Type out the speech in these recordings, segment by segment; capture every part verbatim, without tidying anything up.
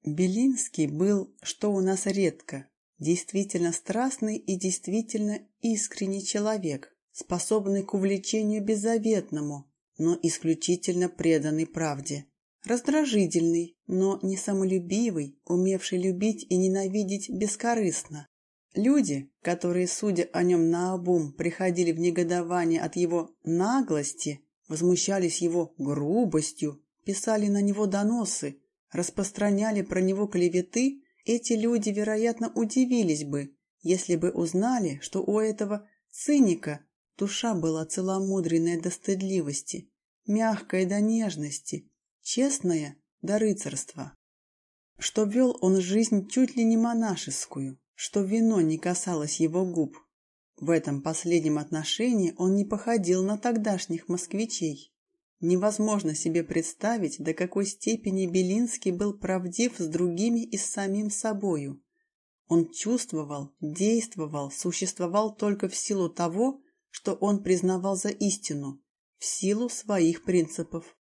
Белинский был, что у нас редко, действительно страстный и действительно искренний человек, способный к увлечению беззаветному, но исключительно преданный правде. Раздражительный, но не самолюбивый, умевший любить и ненавидеть бескорыстно. Люди, которые, судя о нем наобум, приходили в негодование от его наглости, возмущались его грубостью, писали на него доносы, распространяли про него клеветы, эти люди, вероятно, удивились бы, если бы узнали, что у этого циника душа была целомудренная до стыдливости, мягкая до нежности, честная до рыцарства. Что вел он жизнь чуть ли не монашескую, что вино не касалось его губ. В этом последнем отношении он не походил на тогдашних москвичей. Невозможно себе представить, до какой степени Белинский был правдив с другими и с самим собою. Он чувствовал, действовал, существовал только в силу того, что он признавал за истину, в силу своих принципов.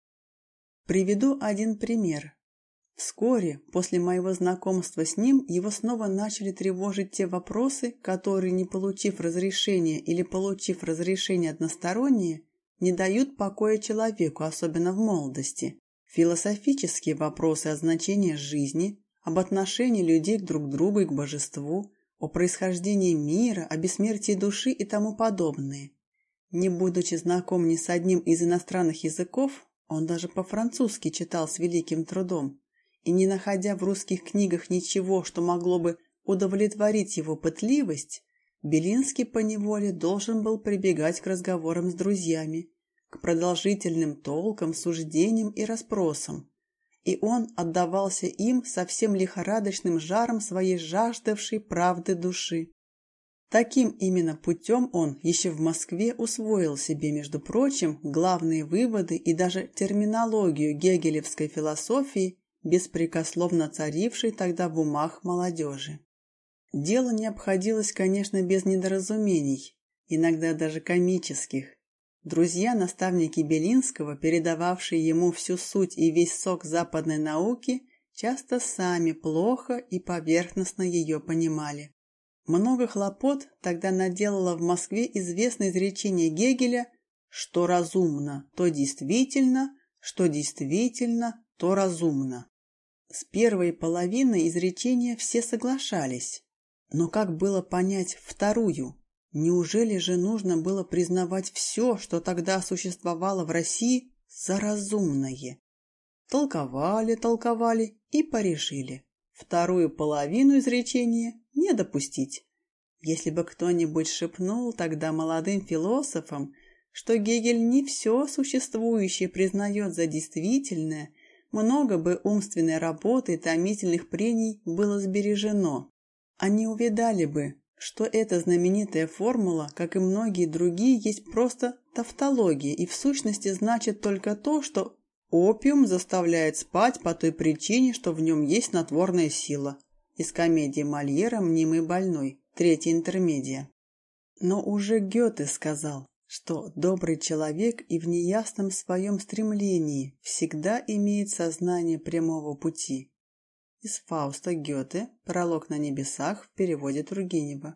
Приведу один пример. Вскоре, после моего знакомства с ним, его снова начали тревожить те вопросы, которые, не получив разрешения или получив разрешение одностороннее, не дают покоя человеку, особенно в молодости. Философические вопросы о значении жизни, об отношении людей друг к другу и к божеству, о происхождении мира, о бессмертии души и тому подобное. Не будучи знаком ни с одним из иностранных языков, он даже по-французски читал с великим трудом, и не находя в русских книгах ничего, что могло бы удовлетворить его пытливость, Белинский поневоле должен был прибегать к разговорам с друзьями, к продолжительным толкам, суждениям и расспросам, и он отдавался им со всем лихорадочным жаром своей жаждавшей правды души. Таким именно путем он еще в Москве усвоил себе, между прочим, главные выводы и даже терминологию гегелевской философии, беспрекословно царившей тогда в умах молодежи. Дело не обходилось, конечно, без недоразумений, иногда даже комических. Друзья-наставники Белинского, передававшие ему всю суть и весь сок западной науки, часто сами плохо и поверхностно ее понимали. Много хлопот тогда наделало в Москве известное изречение Гегеля «что разумно, то действительно, что действительно, то разумно». С первой половиной изречения все соглашались. Но как было понять вторую? Неужели же нужно было признавать все, что тогда существовало в России, за разумное? Толковали, толковали и порешили. Вторую половину изречения не допустить. Если бы кто-нибудь шепнул тогда молодым философам, что Гегель не все существующее признает за действительное, много бы умственной работы и томительных прений было сбережено. Они увидали бы, что эта знаменитая формула, как и многие другие, есть просто тавтология и в сущности значит только то, что опиум заставляет спать по той причине, что в нем есть снотворная сила. Из комедии Мольера «Мнимый больной», третья интермедия. Но уже Гёте сказал, что добрый человек и в неясном своем стремлении всегда имеет сознание прямого пути. Из Фауста Гёте «Пролог на небесах» в переводе Тургенева.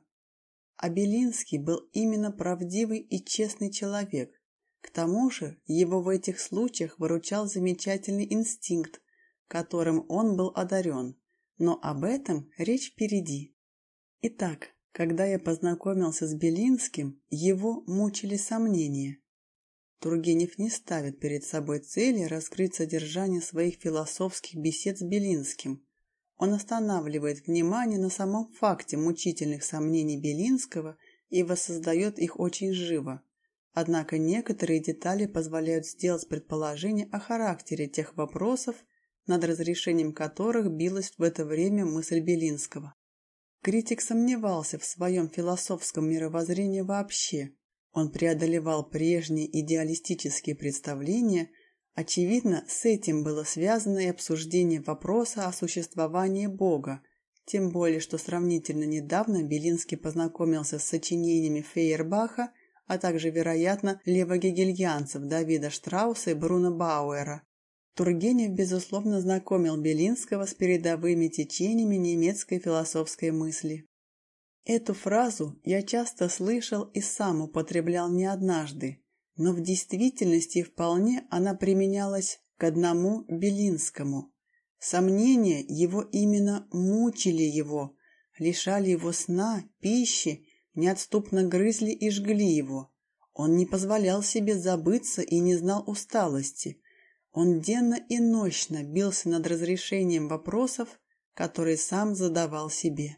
А Белинский был именно правдивый и честный человек. К тому же его в этих случаях выручал замечательный инстинкт, которым он был одарен. Но об этом речь впереди. Итак, когда я познакомился с Белинским, его мучили сомнения. Тургенев не ставит перед собой цели раскрыть содержание своих философских бесед с Белинским. Он останавливает внимание на самом факте мучительных сомнений Белинского и воссоздает их очень живо. Однако некоторые детали позволяют сделать предположение о характере тех вопросов, над разрешением которых билась в это время мысль Белинского. Критик сомневался в своем философском мировоззрении вообще. Он преодолевал прежние идеалистические представления. Очевидно, с этим было связано и обсуждение вопроса о существовании Бога, тем более, что сравнительно недавно Белинский познакомился с сочинениями Фейербаха, а также, вероятно, левогегельянцев Давида Штрауса и Бруно Бауэра. Тургенев, безусловно, знакомил Белинского с передовыми течениями немецкой философской мысли. Эту фразу я часто слышал и сам употреблял не однажды, но в действительности вполне она применялась к одному Белинскому. Сомнения его именно мучили его, лишали его сна, пищи, неотступно грызли и жгли его. Он не позволял себе забыться и не знал усталости. Он денно и нощно бился над разрешением вопросов, которые сам задавал себе.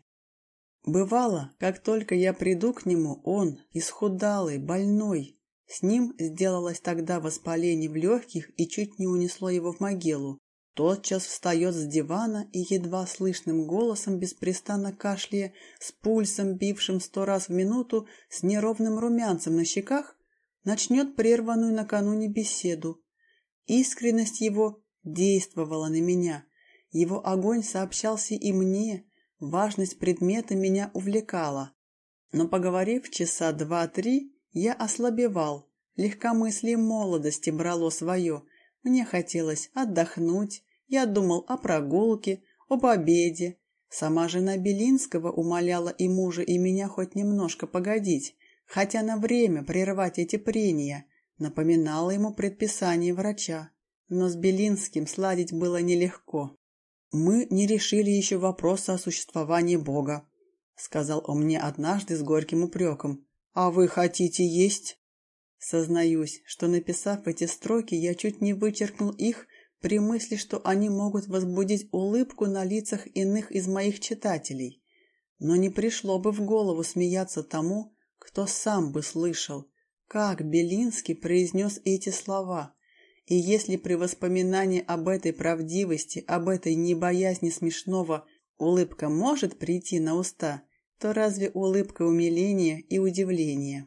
Бывало, как только я приду к нему, он, исхудалый, больной, с ним сделалось тогда воспаление в легких и чуть не унесло его в могилу, тотчас встает с дивана и едва слышным голосом, беспрестанно кашляя, с пульсом, бившим сто раз в минуту, с неровным румянцем на щеках, начнет прерванную накануне беседу. Искренность его действовала на меня, его огонь сообщался и мне, важность предмета меня увлекала. Но, поговорив часа два-три, я ослабевал, легкомыслие молодости брало свое, мне хотелось отдохнуть, я думал о прогулке, об обеде. Сама жена Белинского умоляла и мужа, и меня хоть немножко погодить, хотя на время прервать эти прения, напоминала ему предписание врача. Но с Белинским сладить было нелегко. «Мы не решили еще вопроса о существовании Бога», — сказал он мне однажды с горьким упреком. «А вы хотите есть?» Сознаюсь, что, написав эти строки, я чуть не вычеркнул их при мысли, что они могут возбудить улыбку на лицах иных из моих читателей. Но не пришло бы в голову смеяться тому, кто сам бы слышал, как Белинский произнес эти слова. И если при воспоминании об этой правдивости, об этой небоязни смешного улыбка может прийти на уста, то разве улыбка умиления и удивления?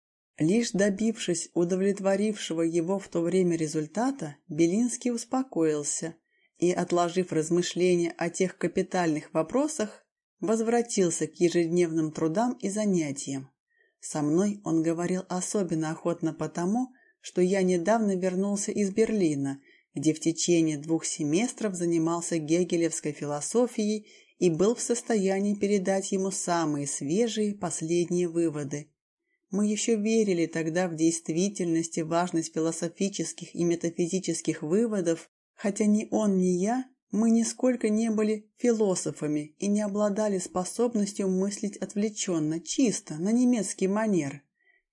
Лишь добившись удовлетворившего его в то время результата, Белинский успокоился и, отложив размышления о тех капитальных вопросах, возвратился к ежедневным трудам и занятиям. Со мной он говорил особенно охотно потому, что я недавно вернулся из Берлина, где в течение двух семестров занимался гегелевской философией и был в состоянии передать ему самые свежие последние выводы. Мы еще верили тогда в действительность и важность философических и метафизических выводов, хотя ни он, ни я, мы нисколько не были философами и не обладали способностью мыслить отвлеченно, чисто, на немецкий манер.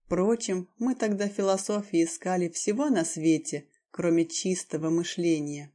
Впрочем, мы тогда в философии искали всего на свете, кроме чистого мышления.